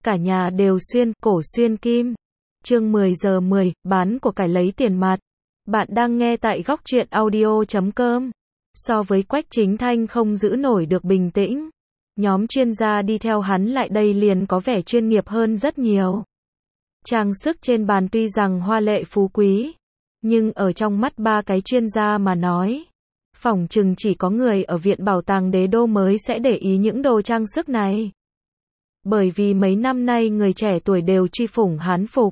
cả nhà đều xuyên cổ xuyên kim. Chương 10 giờ 10, bán của cải lấy tiền mặt. Bạn đang nghe tại góc truyện audio.com. So với Quách Chính Thanh không giữ nổi được bình tĩnh. Nhóm chuyên gia đi theo hắn lại đây liền có vẻ chuyên nghiệp hơn rất nhiều. Trang sức trên bàn tuy rằng hoa lệ phú quý, nhưng ở trong mắt ba cái chuyên gia mà nói, phỏng chừng chỉ có người ở Viện Bảo tàng Đế Đô mới sẽ để ý những đồ trang sức này. Bởi vì mấy năm nay người trẻ tuổi đều truy phủng Hán phục.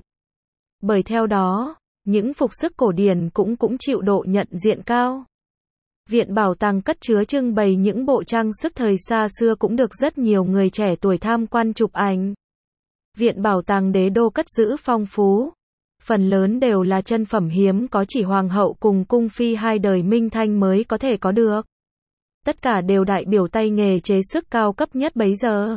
Bởi theo đó, những phục sức cổ điển cũng chịu độ nhận diện cao. Viện Bảo tàng cất chứa trưng bày những bộ trang sức thời xa xưa cũng được rất nhiều người trẻ tuổi tham quan chụp ảnh. Viện Bảo tàng Đế Đô cất giữ phong phú. Phần lớn đều là chân phẩm hiếm có chỉ Hoàng hậu cùng cung phi hai đời Minh Thanh mới có thể có được. Tất cả đều đại biểu tay nghề chế sức cao cấp nhất bấy giờ.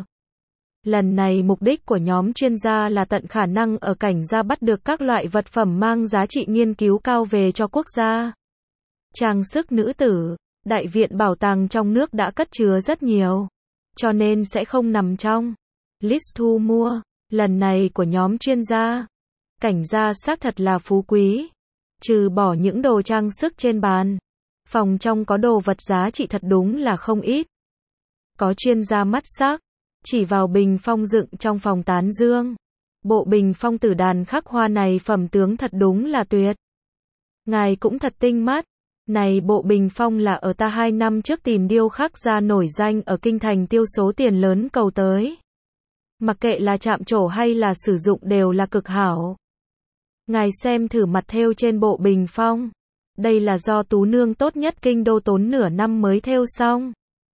Lần này mục đích của nhóm chuyên gia là tận khả năng ở cảnh gia bắt được các loại vật phẩm mang giá trị nghiên cứu cao về cho quốc gia. Trang sức nữ tử, Đại viện Bảo tàng trong nước đã cất chứa rất nhiều, cho nên sẽ không nằm trong list thu mua lần này của nhóm chuyên gia. Cảnh gia xác thật là phú quý. Trừ bỏ những đồ trang sức trên bàn, phòng trong có đồ vật giá trị thật đúng là không ít. Có chuyên gia mắt sắc, chỉ vào bình phong dựng trong phòng tán dương. Bộ bình phong tử đàn khắc hoa này phẩm tướng thật đúng là tuyệt. Ngài cũng thật tinh mắt. Này bộ bình phong là ở ta 2 năm trước tìm điêu khắc gia nổi danh ở kinh thành tiêu số tiền lớn cầu tới. Mặc kệ là chạm trổ hay là sử dụng đều là cực hảo. Ngài xem thử mặt thêu trên bộ bình phong. Đây là do tú nương tốt nhất kinh đô tốn nửa năm mới thêu xong.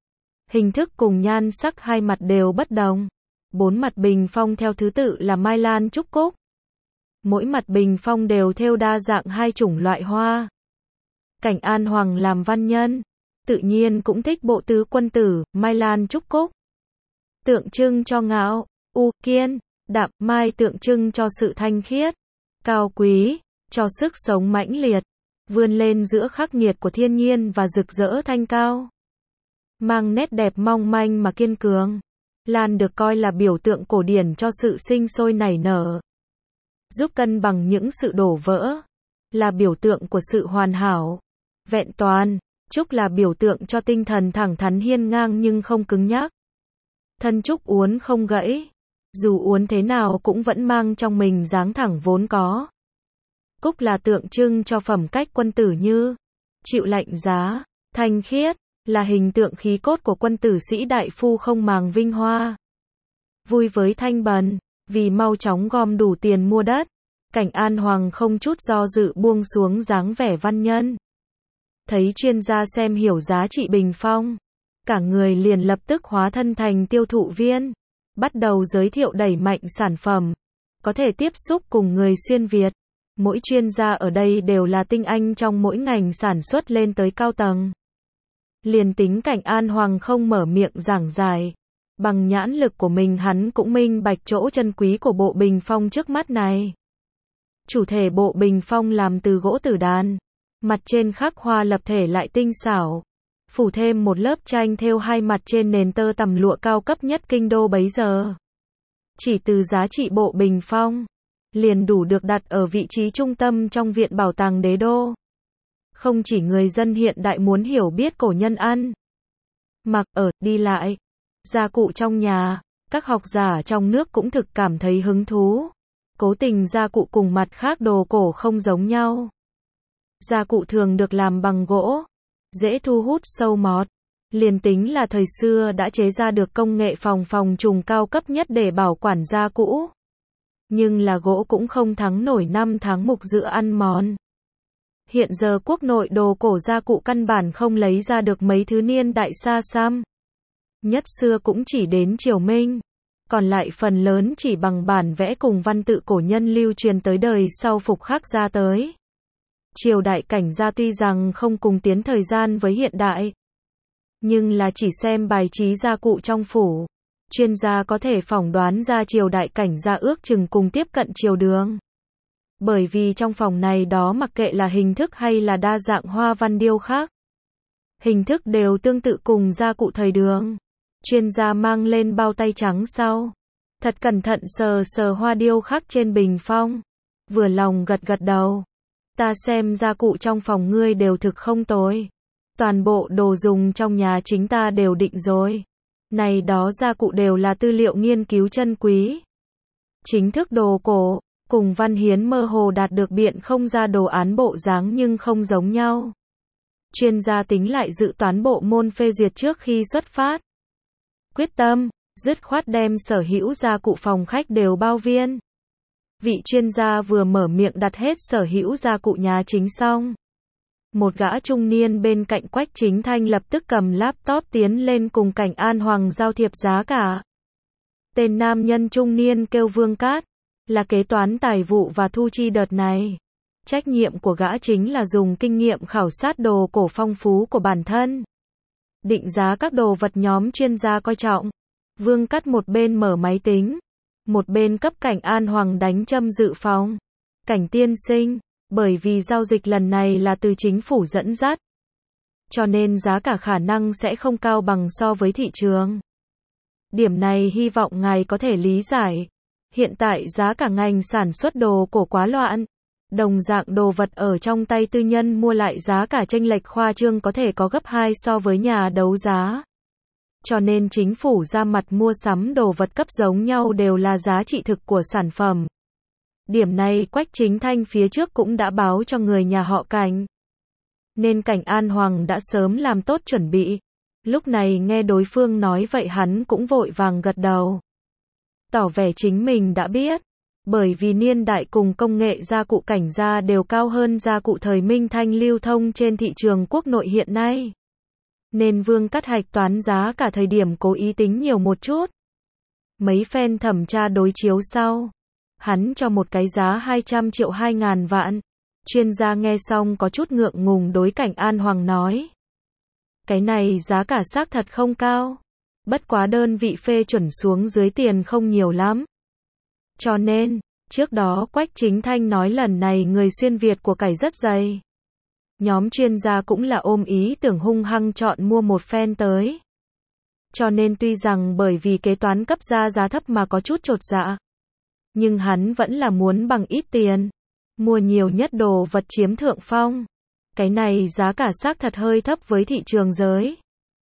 Hình thức cùng nhan sắc hai mặt đều bất đồng. 4 mặt bình phong theo thứ tự là mai lan trúc cúc. Mỗi mặt bình phong đều thêu đa dạng 2 chủng loại hoa. Cảnh An Hoàng làm văn nhân, tự nhiên cũng thích bộ tứ quân tử, mai lan trúc cúc. Tượng trưng cho ngạo, kiên, đạm, mai tượng trưng cho sự thanh khiết, cao quý, cho sức sống mãnh liệt, vươn lên giữa khắc nghiệt của thiên nhiên và rực rỡ thanh cao. Mang nét đẹp mong manh mà kiên cường. Lan được coi là biểu tượng cổ điển cho sự sinh sôi nảy nở, giúp cân bằng những sự đổ vỡ, là biểu tượng của sự hoàn hảo, vẹn toàn. Trúc là biểu tượng cho tinh thần thẳng thắn hiên ngang nhưng không cứng nhắc. Thân trúc uốn không gãy, dù uốn thế nào cũng vẫn mang trong mình dáng thẳng vốn có. Cúc là tượng trưng cho phẩm cách quân tử như chịu lạnh giá, thanh khiết, là hình tượng khí cốt của quân tử sĩ đại phu không màng vinh hoa. Vui với thanh bần, vì mau chóng gom đủ tiền mua đất, Cảnh An Hoàng không chút do dự buông xuống dáng vẻ văn nhân. Thấy chuyên gia xem hiểu giá trị bình phong, cả người liền lập tức hóa thân thành tiêu thụ viên, bắt đầu giới thiệu đẩy mạnh sản phẩm, có thể tiếp xúc cùng người xuyên Việt. Mỗi chuyên gia ở đây đều là tinh anh trong mỗi ngành sản xuất lên tới cao tầng. Liền tính Cảnh An Hoàng không mở miệng giảng giải, bằng nhãn lực của mình hắn cũng minh bạch chỗ chân quý của bộ bình phong trước mắt này. Chủ thể bộ bình phong làm từ gỗ tử đàn, mặt trên khắc hoa lập thể lại tinh xảo, phủ thêm một lớp tranh thêu 2 mặt trên nền tơ tằm lụa cao cấp nhất kinh đô bấy giờ. Chỉ từ giá trị bộ bình phong, liền đủ được đặt ở vị trí trung tâm trong Viện Bảo tàng Đế Đô. Không chỉ người dân hiện đại muốn hiểu biết cổ nhân ăn, mặc, ở, đi lại, gia cụ trong nhà, các học giả trong nước cũng thực cảm thấy hứng thú. Cố tình gia cụ cùng mặt khác đồ cổ không giống nhau. Gia cụ thường được làm bằng gỗ, dễ thu hút sâu mọt. Liền tính là thời xưa đã chế ra được công nghệ phòng trùng cao cấp nhất để bảo quản gia cũ. Nhưng là gỗ cũng không thắng nổi năm tháng mục giữa ăn mòn. Hiện giờ quốc nội đồ cổ gia cụ căn bản không lấy ra được mấy thứ niên đại xa xăm. Nhất xưa cũng chỉ đến triều Minh. Còn lại phần lớn chỉ bằng bản vẽ cùng văn tự cổ nhân lưu truyền tới đời sau phục khắc ra tới. Triều đại Cảnh gia tuy rằng không cùng tiến thời gian với hiện đại, nhưng là chỉ xem bài trí gia cụ trong phủ, chuyên gia có thể phỏng đoán ra triều đại Cảnh gia ước chừng cùng tiếp cận triều Đường. Bởi vì trong phòng này đó mặc kệ là hình thức hay là đa dạng hoa văn điêu khắc, hình thức đều tương tự cùng gia cụ thời Đường. Chuyên gia mang lên bao tay trắng sau, Thật cẩn thận sờ sờ hoa điêu khắc trên bình phong. Vừa lòng gật gật đầu. Ta xem gia cụ trong phòng ngươi đều thực không tồi. Toàn bộ đồ dùng trong nhà chính ta đều định rồi. Này đó gia cụ đều là tư liệu nghiên cứu chân quý. Chính thức đồ cổ, cùng Văn Hiến mơ hồ đạt được biện không ra đồ án bộ dáng nhưng không giống nhau. Chuyên gia tính lại dự toán bộ môn phê duyệt trước khi xuất phát. Quyết tâm, dứt khoát đem sở hữu gia cụ phòng khách đều bao viên. Vị chuyên gia vừa mở miệng đặt hết sở hữu gia cụ nhà chính xong. Một gã trung niên bên cạnh Quách Chính Thanh lập tức cầm laptop tiến lên cùng Cảnh An Hoàng giao thiệp giá cả. Tên nam nhân trung niên kêu Vương Cát, là kế toán tài vụ và thu chi đợt này. Trách nhiệm của gã chính là dùng kinh nghiệm khảo sát đồ cổ phong phú của bản thân. Định giá các đồ vật nhóm chuyên gia coi trọng. Vương Cát một bên mở máy tính, một bên cấp Cảnh An Hoàng đánh châm dự phòng. Cảnh tiên sinh, bởi vì giao dịch lần này là từ chính phủ dẫn dắt, cho nên giá cả khả năng sẽ không cao bằng so với thị trường. Điểm này hy vọng ngài có thể lý giải. Hiện tại giá cả ngành sản xuất đồ cổ quá loạn. Đồng dạng đồ vật ở trong tay tư nhân mua lại giá cả chênh lệch khoa trương có thể có gấp 2 so với nhà đấu giá. Cho nên chính phủ ra mặt mua sắm đồ vật cấp giống nhau đều là giá trị thực của sản phẩm. Điểm này Quách Chính Thanh phía trước cũng đã báo cho người nhà họ Cảnh. Nên Cảnh An Hoàng đã sớm làm tốt chuẩn bị. Lúc này nghe đối phương nói vậy hắn cũng vội vàng gật đầu. Tỏ vẻ chính mình đã biết. Bởi vì niên đại cùng công nghệ gia cụ Cảnh gia đều cao hơn gia cụ thời Minh Thanh lưu thông trên thị trường quốc nội hiện nay. Nên Vương Cát hạch toán giá cả thời điểm cố ý tính nhiều một chút. Mấy phen thẩm tra đối chiếu sau, hắn cho một cái giá 200 triệu 2.000 vạn. Chuyên gia nghe xong có chút ngượng ngùng đối Cảnh An Hoàng nói. Cái này giá cả xác thật không cao. Bất quá đơn vị phê chuẩn xuống dưới tiền không nhiều lắm. Cho nên, trước đó Quách Chính Thanh nói lần này người xuyên Việt của cải rất dày. Nhóm chuyên gia cũng là ôm ý tưởng hung hăng chọn mua một phen tới. Cho nên tuy rằng bởi vì kế toán cấp ra giá thấp mà có chút chột dạ, nhưng hắn vẫn là muốn bằng ít tiền, mua nhiều nhất đồ vật chiếm thượng phong. Cái này giá cả xác thật hơi thấp với thị trường giới.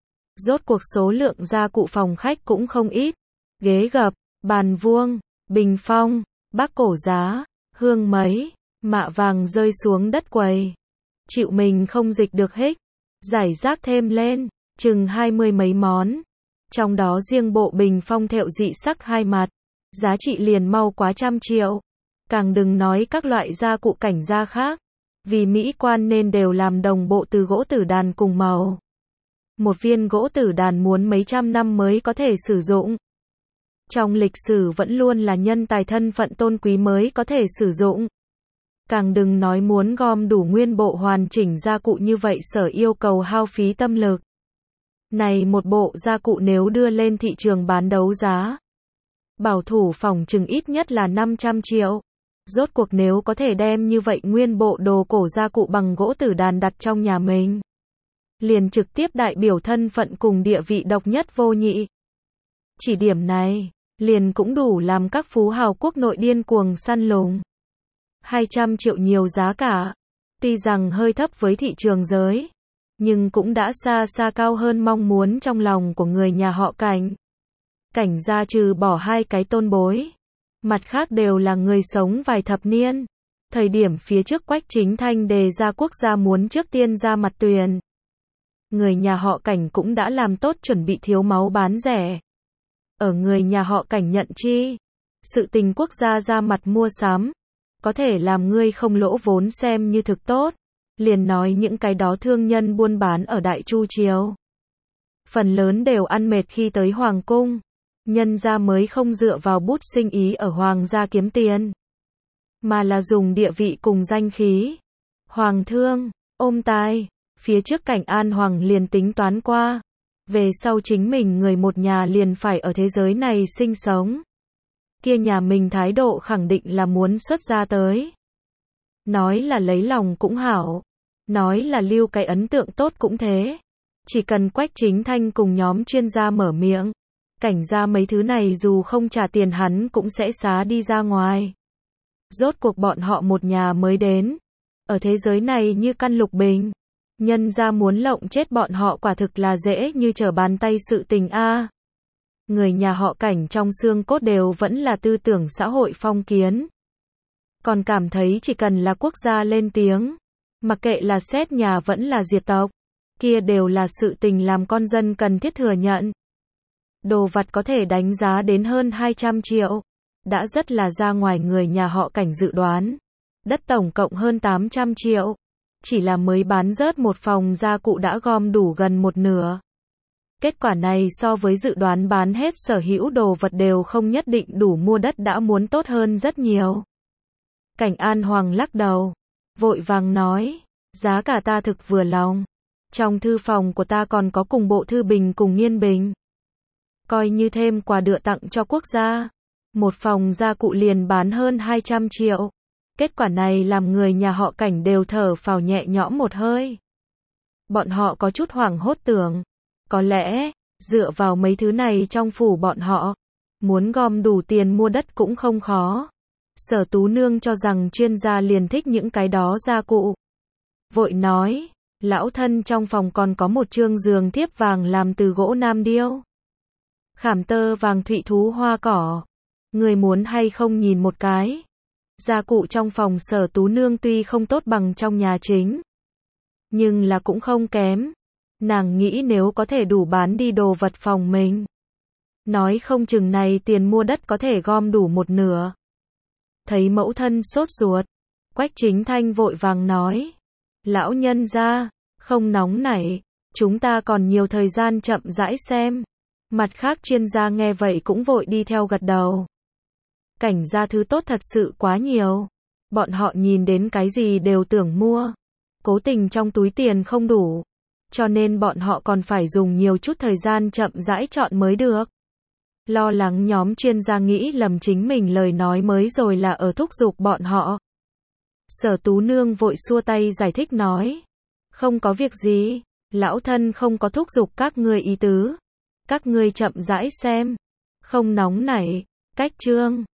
Rốt cuộc số lượng gia cụ phòng khách cũng không ít. Ghế gập, bàn vuông, bình phong, bác cổ giá, hương mấy, mạ vàng rơi xuống đất quầy. Chịu mình không dịch được hích, giải rác thêm lên, chừng 20 mấy món. Trong đó riêng bộ bình phong thêu dị sắc hai mặt, giá trị liền mau quá 100 triệu. Càng đừng nói các loại gia cụ Cảnh gia khác, vì mỹ quan nên đều làm đồng bộ từ gỗ tử đàn cùng màu. Một viên gỗ tử đàn muốn mấy trăm năm mới có thể sử dụng. Trong lịch sử vẫn luôn là nhân tài thân phận tôn quý mới có thể sử dụng. Càng đừng nói muốn gom đủ nguyên bộ hoàn chỉnh gia cụ như vậy sở yêu cầu hao phí tâm lực. Này một bộ gia cụ nếu đưa lên thị trường bán đấu giá, bảo thủ phỏng chừng ít nhất là 500 triệu. Rốt cuộc nếu có thể đem như vậy nguyên bộ đồ cổ gia cụ bằng gỗ tử đàn đặt trong nhà mình, liền trực tiếp đại biểu thân phận cùng địa vị độc nhất vô nhị. Chỉ điểm này, liền cũng đủ làm các phú hào quốc nội điên cuồng săn lùng. 200 triệu nhiều giá cả, tuy rằng hơi thấp với thị trường giới, nhưng cũng đã xa xa cao hơn mong muốn trong lòng của người nhà họ Cảnh. Cảnh gia trừ bỏ hai cái tôn bối, mặt khác đều là người sống vài thập niên. Thời điểm phía trước Quách Chính Thanh đề ra quốc gia muốn trước tiên ra mặt tuyển, người nhà họ Cảnh cũng đã làm tốt chuẩn bị thiếu máu bán rẻ. Ở người nhà họ Cảnh nhận chi, sự tình quốc gia ra mặt mua sắm, có thể làm ngươi không lỗ vốn xem như thực tốt. Liền nói những cái đó thương nhân buôn bán ở Đại Chu Triều, phần lớn đều ăn mệt khi tới Hoàng cung. Nhân gia mới không dựa vào bút sinh ý ở Hoàng gia kiếm tiền, mà là dùng địa vị cùng danh khí. Hoàng thương, ôm tai, phía trước Cảnh An Hoàng liền tính toán qua. Về sau chính mình người một nhà liền phải ở thế giới này sinh sống. Kia nhà mình thái độ khẳng định là muốn xuất gia tới. Nói là lấy lòng cũng hảo, nói là lưu cái ấn tượng tốt cũng thế. Chỉ cần Quách Chính Thanh cùng nhóm chuyên gia mở miệng, Cảnh gia mấy thứ này dù không trả tiền hắn cũng sẽ xá đi ra ngoài. Rốt cuộc bọn họ một nhà mới đến. Ở thế giới này như căn lục bình. Nhân gia muốn lộng chết bọn họ quả thực là dễ như trở bàn tay sự tình a. Người nhà họ Cảnh trong xương cốt đều vẫn là tư tưởng xã hội phong kiến. Còn cảm thấy chỉ cần là quốc gia lên tiếng, mặc kệ là xét nhà vẫn là diệt tộc, kia đều là sự tình làm con dân cần thiết thừa nhận. Đồ vặt có thể đánh giá đến hơn 200 triệu. Đã rất là ra ngoài người nhà họ Cảnh dự đoán. Đất tổng cộng hơn 800 triệu. Chỉ là mới bán rớt một phòng gia cụ đã gom đủ gần một nửa. Kết quả này so với dự đoán bán hết sở hữu đồ vật đều không nhất định đủ mua đất đã muốn tốt hơn rất nhiều. Cảnh An Hoàng lắc đầu, vội vàng nói, giá cả ta thực vừa lòng. Trong thư phòng của ta còn có cùng bộ thư bình cùng nghiên bình. Coi như thêm quà đưa tặng cho quốc gia. Một phòng gia cụ liền bán hơn 200 triệu. Kết quả này làm người nhà họ Cảnh đều thở phào nhẹ nhõm một hơi. Bọn họ có chút hoảng hốt tưởng. Có lẽ, dựa vào mấy thứ này trong phủ bọn họ, muốn gom đủ tiền mua đất cũng không khó. Sở Tú Nương cho rằng chuyên gia liền thích những cái đó gia cụ. Vội nói, lão thân trong phòng còn có một chương giường thiếp vàng làm từ gỗ nam điêu. Khảm tơ vàng thụy thú hoa cỏ. Người muốn hay không nhìn một cái. Gia cụ trong phòng Sở Tú Nương tuy không tốt bằng trong nhà chính, nhưng là cũng không kém. Nàng nghĩ nếu có thể đủ bán đi đồ vật phòng mình, nói không chừng này tiền mua đất có thể gom đủ một nửa. Thấy mẫu thân sốt ruột, Quách Chính Thanh vội vàng nói, lão nhân gia, không nóng nảy, chúng ta còn nhiều thời gian chậm rãi xem. Mặt khác chuyên gia nghe vậy cũng vội đi theo gật đầu. Cảnh gia thứ tốt thật sự quá nhiều. Bọn họ nhìn đến cái gì đều tưởng mua. Cố tình trong túi tiền không đủ. Cho nên bọn họ còn phải dùng nhiều chút thời gian chậm rãi chọn mới được. Lo lắng nhóm chuyên gia nghĩ lầm chính mình lời nói mới rồi là ở thúc giục bọn họ. Sở Tú Nương vội xua tay giải thích nói. Không có việc gì. Lão thân không có thúc giục các ngươi ý tứ. Các ngươi chậm rãi xem. Không nóng nảy. Cách chương